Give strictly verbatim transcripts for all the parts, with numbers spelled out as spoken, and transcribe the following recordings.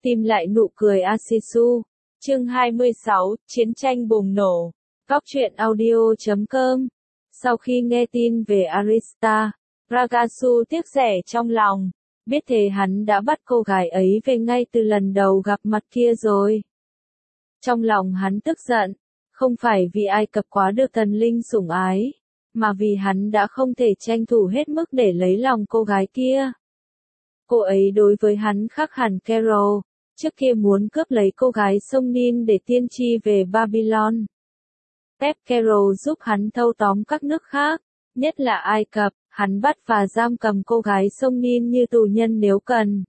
Tìm lại nụ cười Asisu. Chương hai mươi sáu, Chiến tranh bùng nổ. Góc truyện audio chấm com. Sau khi nghe tin về Arista, Ragasu tiếc rẻ trong lòng. Biết thế hắn đã bắt cô gái ấy về ngay từ lần đầu gặp mặt kia rồi. Trong lòng hắn tức giận, không phải vì Ai Cập quá được thần linh sủng ái, mà vì hắn đã không thể tranh thủ hết mức để lấy lòng cô gái kia. Cô ấy đối với hắn khác hẳn Carol, trước kia muốn cướp lấy cô gái sông Nin để tiên tri về Babylon. Ép Carol giúp hắn thâu tóm các nước khác, nhất là Ai Cập, hắn bắt và giam cầm cô gái sông Nin như tù nhân nếu cần.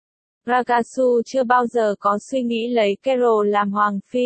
Ragasu chưa bao giờ có suy nghĩ lấy Carol làm hoàng phi.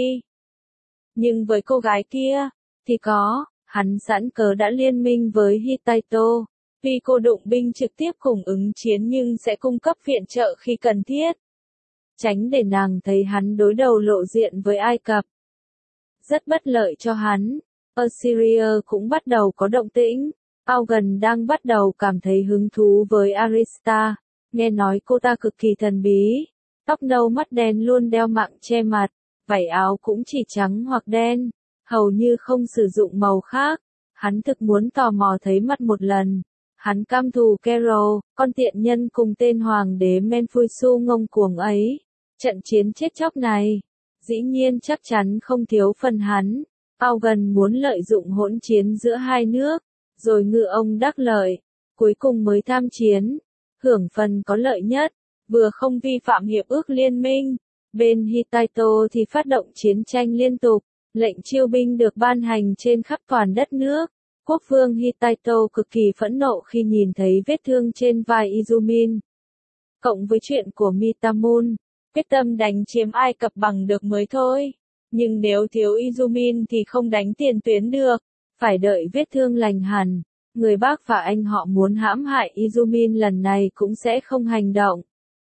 Nhưng với cô gái kia, thì có, hắn sẵn cớ đã liên minh với Hittite. Vì cô đụng binh trực tiếp cùng ứng chiến nhưng sẽ cung cấp viện trợ khi cần thiết. Tránh để nàng thấy hắn đối đầu lộ diện với Ai Cập. Rất bất lợi cho hắn, Assyria cũng bắt đầu có động tĩnh. Augen đang bắt đầu cảm thấy hứng thú với Arista, nghe nói cô ta cực kỳ thần bí, tóc nâu mắt đen luôn đeo mạng che mặt, vải áo cũng chỉ trắng hoặc đen, hầu như không sử dụng màu khác. Hắn thực muốn tò mò thấy mặt một lần. Hắn căm thù Carol, con tiện nhân cùng tên hoàng đế Menfuisu ngông cuồng ấy. Trận chiến chết chóc này, dĩ nhiên chắc chắn không thiếu phần hắn. Augen muốn lợi dụng hỗn chiến giữa hai nước, rồi ngư ông đắc lợi, cuối cùng mới tham chiến, hưởng phần có lợi nhất, vừa không vi phạm hiệp ước liên minh. Bên Hittite thì phát động chiến tranh liên tục, lệnh chiêu binh được ban hành trên khắp toàn đất nước. Quốc vương Hittite cực kỳ phẫn nộ khi nhìn thấy vết thương trên vai Izumin. Cộng với chuyện của Mitamun, quyết tâm đánh chiếm Ai Cập bằng được mới thôi. Nhưng nếu thiếu Izumin thì không đánh tiền tuyến được, phải đợi vết thương lành hẳn. Người bác và anh họ muốn hãm hại Izumin lần này cũng sẽ không hành động.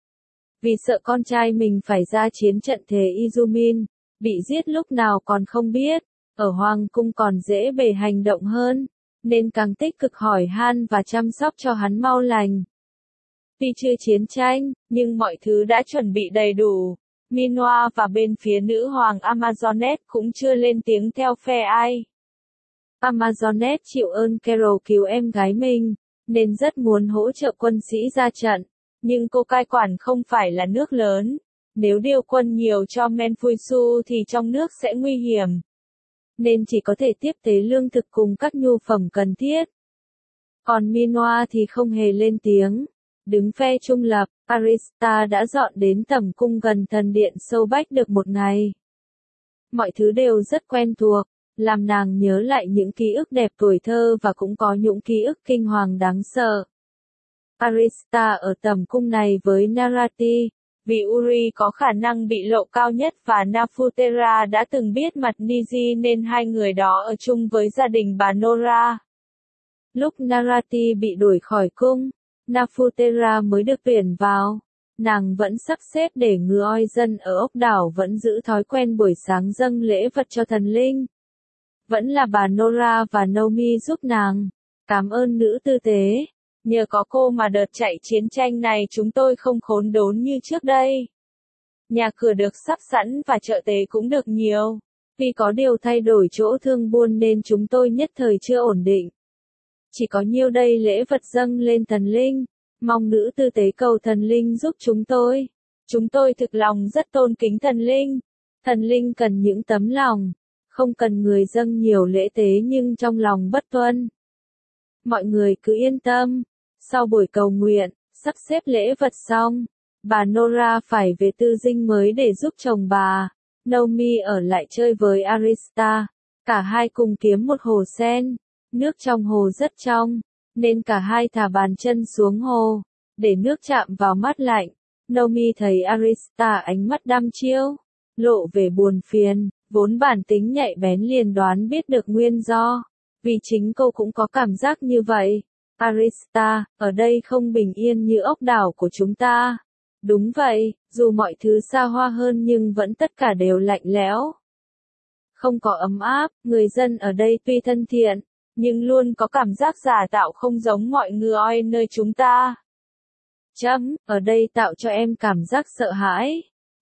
Vì sợ con trai mình phải ra chiến trận thế Izumin, bị giết lúc nào còn không biết, ở Hoàng cung còn dễ bề hành động hơn, nên càng tích cực hỏi han và chăm sóc cho hắn mau lành. Tuy chưa chiến tranh, nhưng mọi thứ đã chuẩn bị đầy đủ. Minoa và bên phía nữ hoàng Amazonet cũng chưa lên tiếng theo phe ai. Amazonet chịu ơn Carol cứu em gái mình, nên rất muốn hỗ trợ quân sĩ ra trận. Nhưng cô cai quản không phải là nước lớn. Nếu điều quân nhiều cho Menfuisu thì trong nước sẽ nguy hiểm. Nên chỉ có thể tiếp tế lương thực cùng các nhu phẩm cần thiết. Còn Minoa thì không hề lên tiếng. Đứng phe trung lập, Arista đã dọn đến tẩm cung gần thần điện sâu bách được một ngày. Mọi thứ đều rất quen thuộc, làm nàng nhớ lại những ký ức đẹp tuổi thơ và cũng có những ký ức kinh hoàng đáng sợ. Arista ở tẩm cung này với Narati, vì Uri có khả năng bị lộ cao nhất và Nafutera đã từng biết mặt Niji nên hai người đó ở chung với gia đình bà Nora. Lúc Narati bị đuổi khỏi cung, Nafutera mới được tuyển vào. Nàng vẫn sắp xếp để ngừa oi dân ở ốc đảo vẫn giữ thói quen buổi sáng dâng lễ vật cho thần linh. Vẫn là bà Nora và Nomi giúp nàng. Cảm ơn nữ tư tế. Nhờ có cô mà đợt chạy chiến tranh này chúng tôi không khốn đốn như trước đây. Nhà cửa được sắp sẵn và trợ tế cũng được nhiều. Vì có điều thay đổi chỗ thương buôn nên chúng tôi nhất thời chưa ổn định. Chỉ có nhiêu đây lễ vật dâng lên thần linh. Mong nữ tư tế cầu thần linh giúp chúng tôi. Chúng tôi thực lòng rất tôn kính thần linh. Thần linh cần những tấm lòng. Không cần người dâng nhiều lễ tế nhưng trong lòng bất tuân. Mọi người cứ yên tâm. Sau buổi cầu nguyện, sắp xếp lễ vật xong, bà Nora phải về tư dinh mới để giúp chồng bà. Nomi ở lại chơi với Arista. Cả hai cùng kiếm một hồ sen. Nước trong hồ rất trong, nên cả hai thả bàn chân xuống hồ, để nước chạm vào mắt lạnh. Nomi thấy Arista ánh mắt đăm chiêu, lộ vẻ buồn phiền, vốn bản tính nhạy bén liền đoán biết được nguyên do. Vì chính cô cũng có cảm giác như vậy. Arista, ở đây không bình yên như ốc đảo của chúng ta. Đúng vậy, dù mọi thứ xa hoa hơn nhưng vẫn tất cả đều lạnh lẽo. Không có ấm áp, người dân ở đây tuy thân thiện, nhưng luôn có cảm giác giả tạo không giống mọi người nơi chúng ta. Chấm, ở đây tạo cho em cảm giác sợ hãi.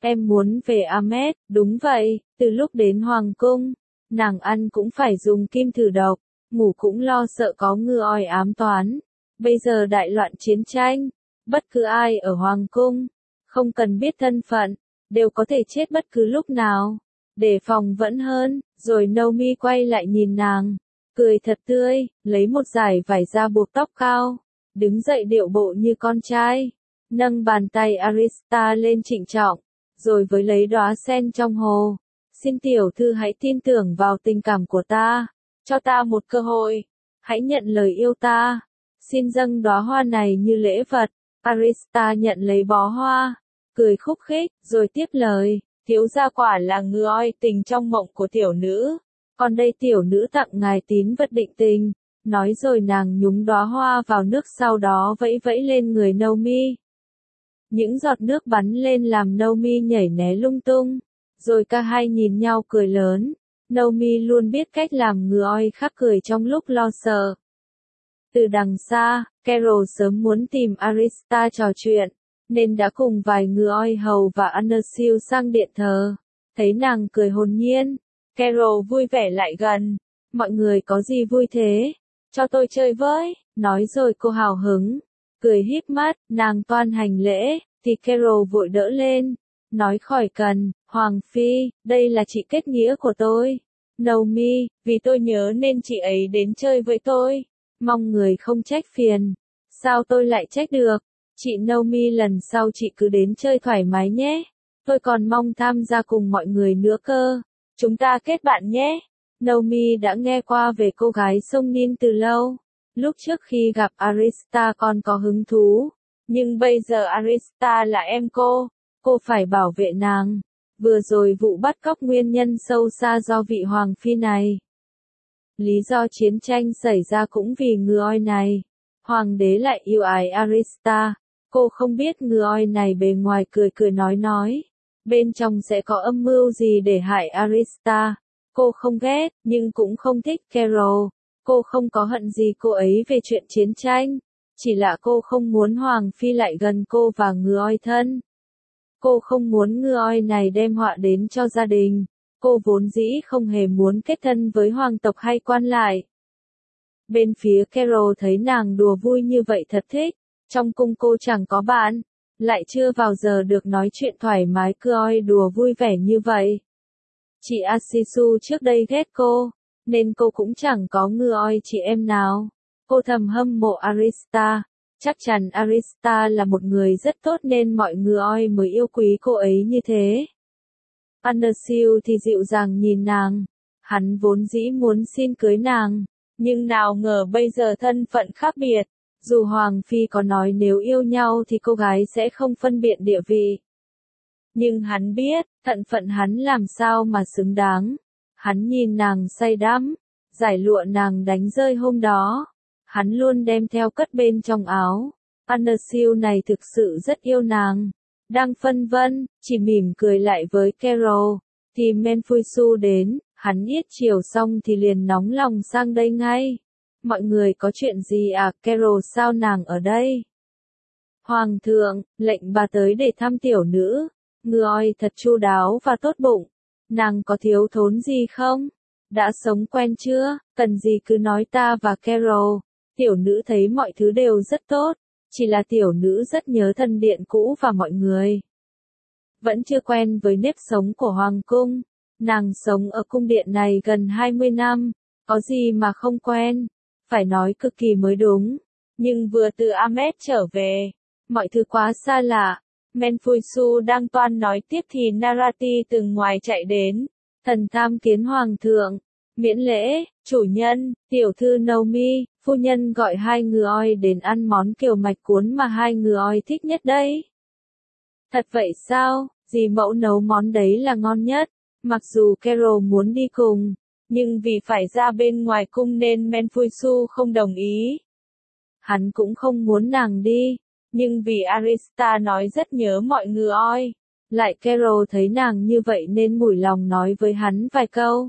Em muốn về Ahmed, đúng vậy, từ lúc đến Hoàng cung, nàng ăn cũng phải dùng kim thử độc, ngủ cũng lo sợ có ngư oi ám toán. Bây giờ đại loạn chiến tranh, bất cứ ai ở Hoàng cung, không cần biết thân phận, đều có thể chết bất cứ lúc nào. Để phòng vẫn hơn, rồi Naomi quay lại nhìn nàng, cười thật tươi, lấy một dải vải ra buộc tóc cao, đứng dậy điệu bộ như con trai, nâng bàn tay Arista lên trịnh trọng, rồi với lấy đóa sen trong hồ. Xin tiểu thư hãy tin tưởng vào tình cảm của ta, cho ta một cơ hội, hãy nhận lời yêu ta, xin dâng đóa hoa này như lễ vật. Arista nhận lấy bó hoa, cười khúc khích, rồi tiếp lời, thiếu gia quả là ngư oi tình trong mộng của tiểu nữ, còn đây tiểu nữ tặng ngài tín vật định tình. Nói rồi nàng nhúng đóa hoa vào nước, sau đó vẫy vẫy lên người Naomi. Những giọt nước bắn lên làm Naomi nhảy né lung tung, rồi cả hai nhìn nhau cười lớn. Naomi luôn biết cách làm ngư oi khác cười trong lúc lo sợ. Từ đằng xa, Carol sớm muốn tìm Arista trò chuyện, nên đã cùng vài ngư oi hầu và Annersill sang điện thờ. Thấy nàng cười hồn nhiên, Carol vui vẻ lại gần. Mọi người có gì vui thế? Cho tôi chơi với, nói rồi cô hào hứng, cười híp mắt, nàng toan hành lễ, thì Carol vội đỡ lên, nói khỏi cần, Hoàng Phi, đây là chị kết nghĩa của tôi. Naomi, vì tôi nhớ nên chị ấy đến chơi với tôi, mong người không trách phiền. Sao tôi lại trách được? Chị Naomi lần sau chị cứ đến chơi thoải mái nhé, tôi còn mong tham gia cùng mọi người nữa cơ, chúng ta kết bạn nhé. Naomi đã nghe qua về cô gái sông Nin từ lâu. Lúc trước khi gặp Arista còn có hứng thú, nhưng bây giờ Arista là em cô, cô phải bảo vệ nàng. Vừa rồi vụ bắt cóc nguyên nhân sâu xa do vị hoàng phi này. Lý do chiến tranh xảy ra cũng vì ngư oi này. Hoàng đế lại yêu ái Arista. Cô không biết ngư oi này bề ngoài cười cười nói nói, bên trong sẽ có âm mưu gì để hại Arista. Cô không ghét, nhưng cũng không thích Carol. Cô không có hận gì cô ấy về chuyện chiến tranh. Chỉ là cô không muốn Hoàng Phi lại gần cô và ngư oi thân. Cô không muốn ngư oi này đem họa đến cho gia đình. Cô vốn dĩ không hề muốn kết thân với hoàng tộc hay quan lại. Bên phía Carol thấy nàng đùa vui như vậy thật thích. Trong cung cô chẳng có bạn, lại chưa bao giờ được nói chuyện thoải mái cứ oi đùa vui vẻ như vậy. Chị Asisu trước đây ghét cô, nên cô cũng chẳng có ngư oi chị em nào. Cô thầm hâm mộ Arista, chắc chắn Arista là một người rất tốt nên mọi ngư oi mới yêu quý cô ấy như thế. Annersill thì dịu dàng nhìn nàng, hắn vốn dĩ muốn xin cưới nàng, nhưng nào ngờ bây giờ thân phận khác biệt. Dù Hoàng Phi có nói nếu yêu nhau thì cô gái sẽ không phân biệt địa vị. Nhưng hắn biết, thân phận hắn làm sao mà xứng đáng. Hắn nhìn nàng say đắm, giải lụa nàng đánh rơi hôm đó. Hắn luôn đem theo cất bên trong áo. Annersill này thực sự rất yêu nàng. Đang phân vân, chỉ mỉm cười lại với Carol. Thì Menfuisu đến, hắn yết chiều xong thì liền nóng lòng sang đây ngay. Mọi người có chuyện gì à, Carol sao nàng ở đây? Hoàng thượng, lệnh bà tới để thăm tiểu nữ. Ngư oi thật chu đáo và tốt bụng. Nàng có thiếu thốn gì không? Đã sống quen chưa? Cần gì cứ nói ta và Carol. Tiểu nữ thấy mọi thứ đều rất tốt. Chỉ là tiểu nữ rất nhớ thần điện cũ và mọi người. Vẫn chưa quen với nếp sống của hoàng cung. Nàng sống ở cung điện này gần hai mươi năm. Có gì mà không quen? Phải nói cực kỳ mới đúng. Nhưng vừa từ Ahmed trở về, mọi thứ quá xa lạ. Menfuisu đang toan nói tiếp thì Narati từ ngoài chạy đến. Thần tham kiến hoàng thượng. Miễn lễ, chủ nhân, tiểu thư Naomi, phu nhân gọi hai ngư oi đến ăn món kiều mạch cuốn mà hai ngư oi thích nhất đấy. Thật vậy sao? Dì mẫu nấu món đấy là ngon nhất. Mặc dù Carol muốn đi cùng, nhưng vì phải ra bên ngoài cung nên Menfuisu không đồng ý. Hắn cũng không muốn nàng đi, nhưng vì Arista nói rất nhớ mọi ngư oi. Lại Carol thấy nàng như vậy nên mủi lòng nói với hắn vài câu.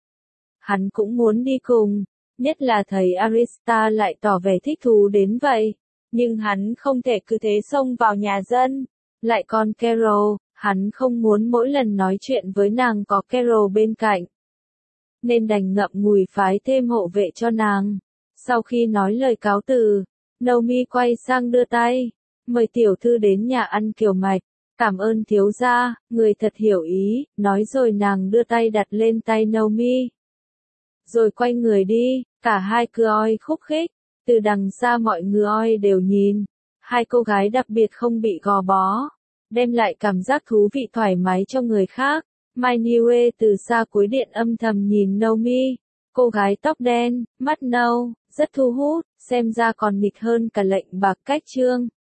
Hắn cũng muốn đi cùng, nhất là thấy Arista lại tỏ vẻ thích thú đến vậy. Nhưng hắn không thể cứ thế xông vào nhà dân. Lại còn Carol, Hắn không muốn mỗi lần nói chuyện với nàng có Carol bên cạnh, nên đành ngậm ngùi phái thêm hộ vệ cho nàng. Sau khi nói lời cáo từ, Naomi quay sang đưa tay, mời tiểu thư đến nhà ăn kiều mạch. Cảm ơn thiếu gia, người thật hiểu ý, nói rồi nàng đưa tay đặt lên tay Naomi. Rồi quay người đi, cả hai cứ oi khúc khích, từ đằng xa mọi người oi đều nhìn. Hai cô gái đặc biệt không bị gò bó, đem lại cảm giác thú vị thoải mái cho người khác. Mai Niue từ xa cuối điện âm thầm nhìn Naomi, cô gái tóc đen, mắt nâu, rất thu hút, xem ra còn nghịch hơn cả lệnh bạc cách trương.